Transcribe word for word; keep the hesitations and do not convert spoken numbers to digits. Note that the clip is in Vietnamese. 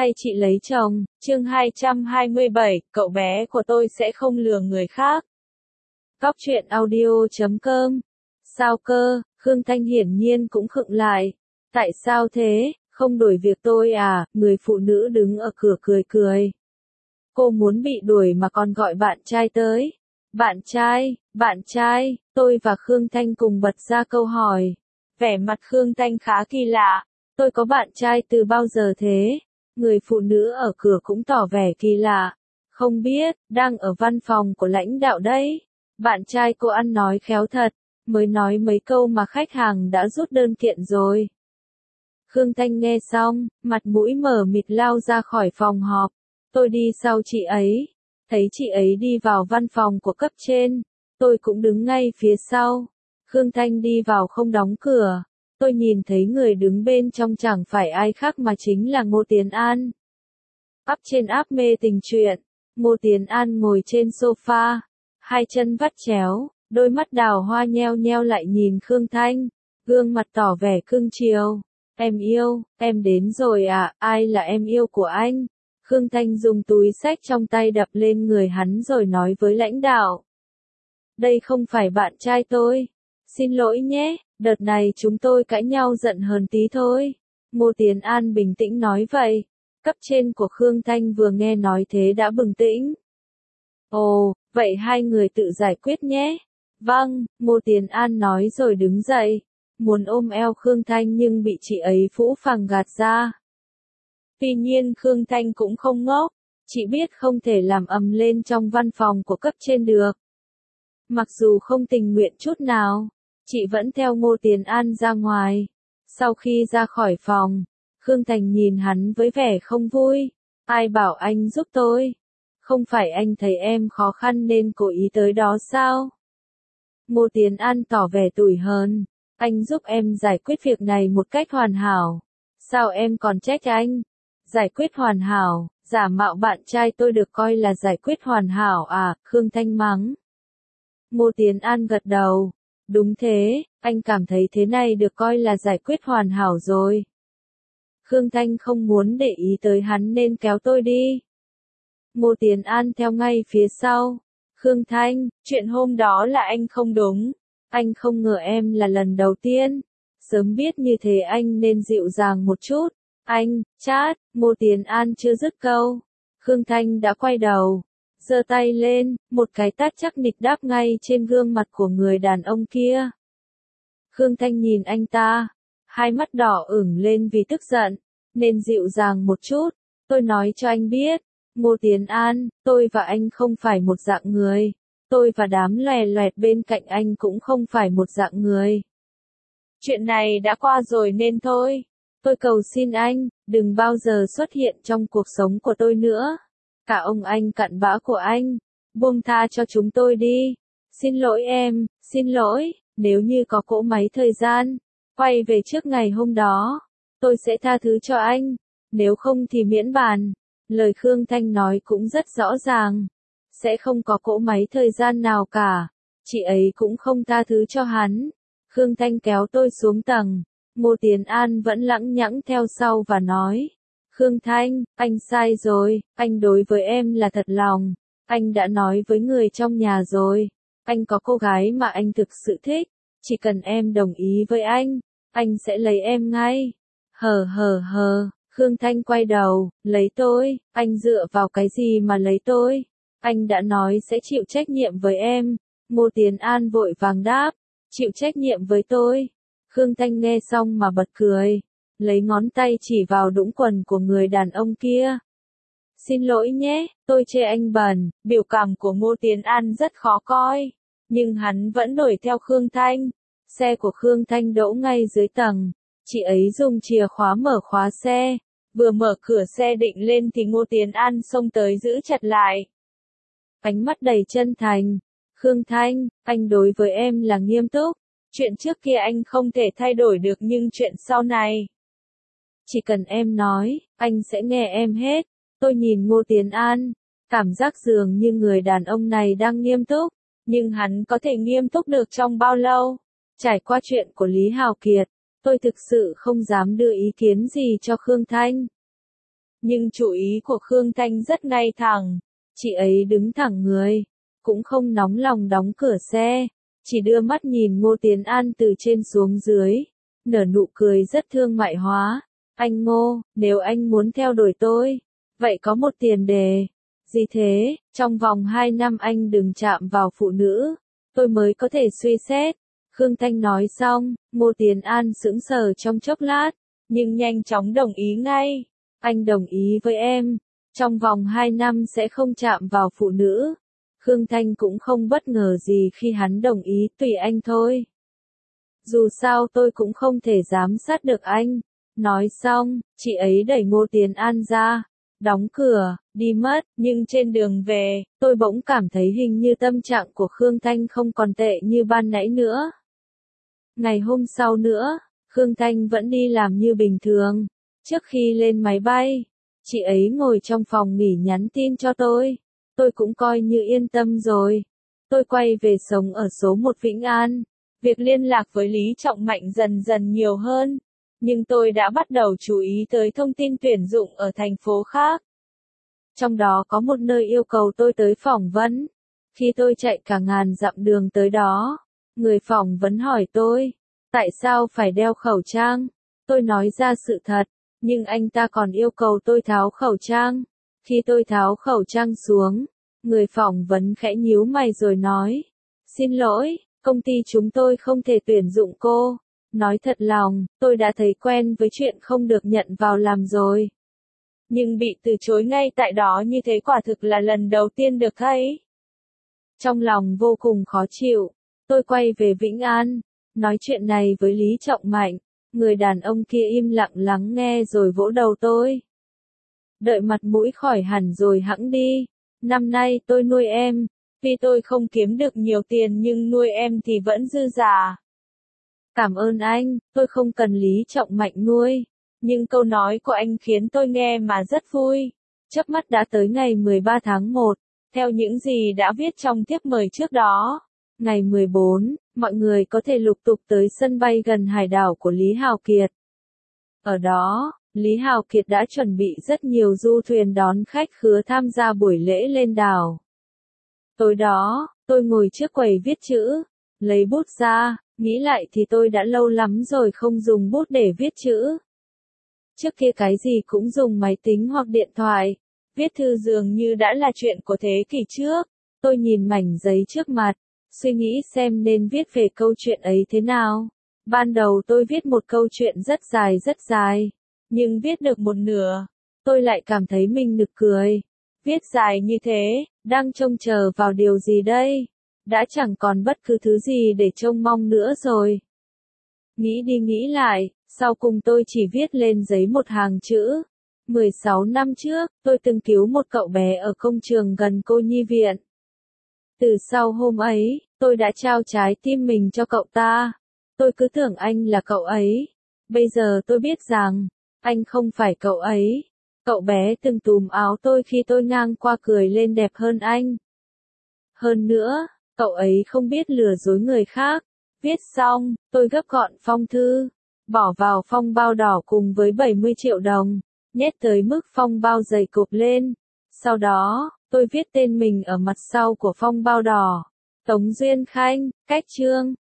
hay chị lấy chồng, chương hai trăm hai mươi bảy, cậu bé của tôi sẽ không lừa người khác. Cóc truyện audio chấm com. Sao cơ, Khương Thanh hiển nhiên cũng khựng lại. Tại sao thế, không đuổi việc tôi à, người phụ nữ đứng ở cửa cười cười. Cô muốn bị đuổi mà còn gọi bạn trai tới. Bạn trai, bạn trai, tôi và Khương Thanh cùng bật ra câu hỏi. Vẻ mặt Khương Thanh khá kỳ lạ. Tôi có bạn trai từ bao giờ thế? Người phụ nữ ở cửa cũng tỏ vẻ kỳ lạ. Không biết, đang ở văn phòng của lãnh đạo đấy. Bạn trai cô ăn nói khéo thật, mới nói mấy câu mà khách hàng đã rút đơn kiện rồi. Khương Thanh nghe xong, mặt mũi mờ mịt lao ra khỏi phòng họp. Tôi đi sau chị ấy. Thấy chị ấy đi vào văn phòng của cấp trên. Tôi cũng đứng ngay phía sau. Khương Thanh đi vào không đóng cửa. Tôi nhìn thấy người đứng bên trong chẳng phải ai khác mà chính là Ngô Tiến An. Ắp trên áp mê tình truyện. Ngô Tiến An ngồi trên sofa. Hai chân vắt chéo, đôi mắt đào hoa nheo nheo lại nhìn Khương Thanh. Gương mặt tỏ vẻ cưng chiều. Em yêu, em đến rồi à, ai là em yêu của anh? Khương Thanh dùng túi xách trong tay đập lên người hắn rồi nói với lãnh đạo. Đây không phải bạn trai tôi. Xin lỗi nhé, đợt này chúng tôi cãi nhau giận hờn tí thôi. Ngô Tiến An bình tĩnh nói vậy. Cấp trên của Khương Thanh vừa nghe nói thế đã bừng tỉnh. Ồ, vậy hai người tự giải quyết nhé. Vâng, Ngô Tiến An nói rồi đứng dậy. Muốn ôm eo Khương Thanh nhưng bị chị ấy phũ phàng gạt ra. Tuy nhiên Khương Thanh cũng không ngốc. Chị biết không thể làm ầm lên trong văn phòng của cấp trên được. Mặc dù không tình nguyện chút nào, chị vẫn theo Ngô Tiến An ra ngoài. Sau khi ra khỏi phòng, Khương Thanh nhìn hắn với vẻ không vui. Ai bảo anh giúp tôi? Không phải anh thấy em khó khăn nên cố ý tới đó sao? Ngô Tiến An tỏ vẻ tủi hờn. Anh giúp em giải quyết việc này một cách hoàn hảo. Sao em còn trách anh? Giải quyết hoàn hảo, giả mạo bạn trai tôi được coi là giải quyết hoàn hảo à, Khương Thanh mắng. Ngô Tiến An gật đầu. Đúng thế, anh cảm thấy thế này được coi là giải quyết hoàn hảo rồi. Khương Thanh không muốn để ý tới hắn nên kéo tôi đi. Ngô Tiến An theo ngay phía sau. Khương Thanh, chuyện hôm đó là anh không đúng. Anh không ngờ em là lần đầu tiên. Sớm biết như thế anh nên dịu dàng một chút. Anh, chát, Ngô Tiến An chưa dứt câu. Khương Thanh đã quay đầu. Giơ tay lên, một cái tát chắc nịch đáp ngay trên gương mặt của người đàn ông kia. Khương Thanh nhìn anh ta. Hai mắt đỏ ửng lên vì tức giận. Nên dịu dàng một chút. Tôi nói cho anh biết. Ngô Tiến An, tôi và anh không phải một dạng người. Tôi và đám lòe loẹt bên cạnh anh cũng không phải một dạng người. Chuyện này đã qua rồi nên thôi. Tôi cầu xin anh, đừng bao giờ xuất hiện trong cuộc sống của tôi nữa. Cả ông anh cặn bã của anh. Buông tha cho chúng tôi đi. Xin lỗi em, xin lỗi, nếu như có cỗ máy thời gian, quay về trước ngày hôm đó, tôi sẽ tha thứ cho anh. Nếu không thì miễn bàn. Lời Khương Thanh nói cũng rất rõ ràng. Sẽ không có cỗ máy thời gian nào cả. Chị ấy cũng không tha thứ cho hắn. Khương Thanh kéo tôi xuống tầng. Ngô Tiến An vẫn lẳng nhẳng theo sau và nói. Khương Thanh, anh sai rồi, anh đối với em là thật lòng. Anh đã nói với người trong nhà rồi. Anh có cô gái mà anh thực sự thích. Chỉ cần em đồng ý với anh, anh sẽ lấy em ngay. Hờ hờ hờ, Khương Thanh quay đầu, lấy tôi, anh dựa vào cái gì mà lấy tôi? Anh đã nói sẽ chịu trách nhiệm với em. Ngô Tiến An vội vàng đáp, chịu trách nhiệm với tôi. Khương Thanh nghe xong mà bật cười, lấy ngón tay chỉ vào đũng quần của người đàn ông kia. Xin lỗi nhé, tôi chê anh bẩn. Biểu cảm của Ngô Tiến An rất khó coi, nhưng hắn vẫn đuổi theo Khương Thanh. Xe của Khương Thanh đỗ ngay dưới tầng. Chị ấy dùng chìa khóa mở khóa xe. Vừa mở cửa xe định lên thì Ngô Tiến An xông tới giữ chặt lại. Ánh mắt đầy chân thành. Khương Thanh, anh đối với em là nghiêm túc. Chuyện trước kia anh không thể thay đổi được nhưng chuyện sau này, chỉ cần em nói, anh sẽ nghe em hết. Tôi nhìn Ngô Tiến An, cảm giác dường như người đàn ông này đang nghiêm túc, nhưng hắn có thể nghiêm túc được trong bao lâu? Trải qua chuyện của Lý Hào Kiệt, tôi thực sự không dám đưa ý kiến gì cho Khương Thanh. Nhưng chủ ý của Khương Thanh rất ngay thẳng. Chị ấy đứng thẳng người, cũng không nóng lòng đóng cửa xe, chỉ đưa mắt nhìn Ngô Tiến An từ trên xuống dưới, nở nụ cười rất thương mại hóa. Anh Ngô, nếu anh muốn theo đuổi tôi, vậy có một tiền đề. Gì thế? Trong vòng hai năm anh đừng chạm vào phụ nữ, tôi mới có thể suy xét. Khương Thanh nói xong, Ngô Tiến An sững sờ trong chốc lát, nhưng nhanh chóng đồng ý ngay. Anh đồng ý với em, trong vòng hai năm sẽ không chạm vào phụ nữ. Khương Thanh cũng không bất ngờ gì khi hắn đồng ý, tùy anh thôi. Dù sao tôi cũng không thể giám sát được anh. Nói xong, chị ấy đẩy Ngô Tiến An ra, đóng cửa, đi mất, nhưng trên đường về, tôi bỗng cảm thấy hình như tâm trạng của Khương Thanh không còn tệ như ban nãy nữa. Ngày hôm sau nữa, Khương Thanh vẫn đi làm như bình thường. Trước khi lên máy bay, chị ấy ngồi trong phòng nghỉ nhắn tin cho tôi. Tôi cũng coi như yên tâm rồi. Tôi quay về sống ở số một Vĩnh An. Việc liên lạc với Lý Trọng Mạnh dần dần nhiều hơn. Nhưng tôi đã bắt đầu chú ý tới thông tin tuyển dụng ở thành phố khác. Trong đó có một nơi yêu cầu tôi tới phỏng vấn. Khi tôi chạy cả ngàn dặm đường tới đó, người phỏng vấn hỏi tôi, tại sao phải đeo khẩu trang? Tôi nói ra sự thật, nhưng anh ta còn yêu cầu tôi tháo khẩu trang. Khi tôi tháo khẩu trang xuống, người phỏng vấn khẽ nhíu mày rồi nói, xin lỗi, công ty chúng tôi không thể tuyển dụng cô. Nói thật lòng, tôi đã thấy quen với chuyện không được nhận vào làm rồi. Nhưng bị từ chối ngay tại đó như thế quả thực là lần đầu tiên được thấy. Trong lòng vô cùng khó chịu, tôi quay về Vĩnh An, nói chuyện này với Lý Trọng Mạnh. Người đàn ông kia im lặng lắng nghe rồi vỗ đầu tôi. Đợi mặt mũi khỏi hẳn rồi hẵng đi. Năm nay tôi nuôi em, tuy tôi không kiếm được nhiều tiền nhưng nuôi em thì vẫn dư giả. Cảm ơn anh, tôi không cần Lý Trọng Mạnh nuôi. Nhưng câu nói của anh khiến tôi nghe mà rất vui. Chớp mắt đã tới ngày mười ba tháng một, theo những gì đã viết trong thiếp mời trước đó. Ngày mười bốn, mọi người có thể lục tục tới sân bay gần hải đảo của Lý Hào Kiệt. Ở đó, Lý Hào Kiệt đã chuẩn bị rất nhiều du thuyền đón khách khứa tham gia buổi lễ lên đảo. Tối đó, tôi ngồi trước quầy viết chữ, lấy bút ra, nghĩ lại thì tôi đã lâu lắm rồi không dùng bút để viết chữ. Trước kia cái gì cũng dùng máy tính hoặc điện thoại, viết thư dường như đã là chuyện của thế kỷ trước. Tôi nhìn mảnh giấy trước mặt, suy nghĩ xem nên viết về câu chuyện ấy thế nào. Ban đầu tôi viết một câu chuyện rất dài rất dài, nhưng viết được một nửa, tôi lại cảm thấy mình nực cười. Viết dài như thế, đang trông chờ vào điều gì đây? Đã chẳng còn bất cứ thứ gì để trông mong nữa rồi. Nghĩ đi nghĩ lại, sau cùng tôi chỉ viết lên giấy một hàng chữ. mười sáu năm trước, tôi từng cứu một cậu bé ở công trường gần cô nhi viện. Từ sau hôm ấy, tôi đã trao trái tim mình cho cậu ta. Tôi cứ tưởng anh là cậu ấy. Bây giờ tôi biết rằng, anh không phải cậu ấy. Cậu bé từng túm áo tôi khi tôi ngang qua cười lên đẹp hơn anh. Hơn nữa, cậu ấy không biết lừa dối người khác. Viết xong, tôi gấp gọn phong thư, bỏ vào phong bao đỏ cùng với bảy mươi triệu đồng, nhét tới mức phong bao dày cộp lên. Sau đó, tôi viết tên mình ở mặt sau của phong bao đỏ. Tống Duyên Khanh, cách chương.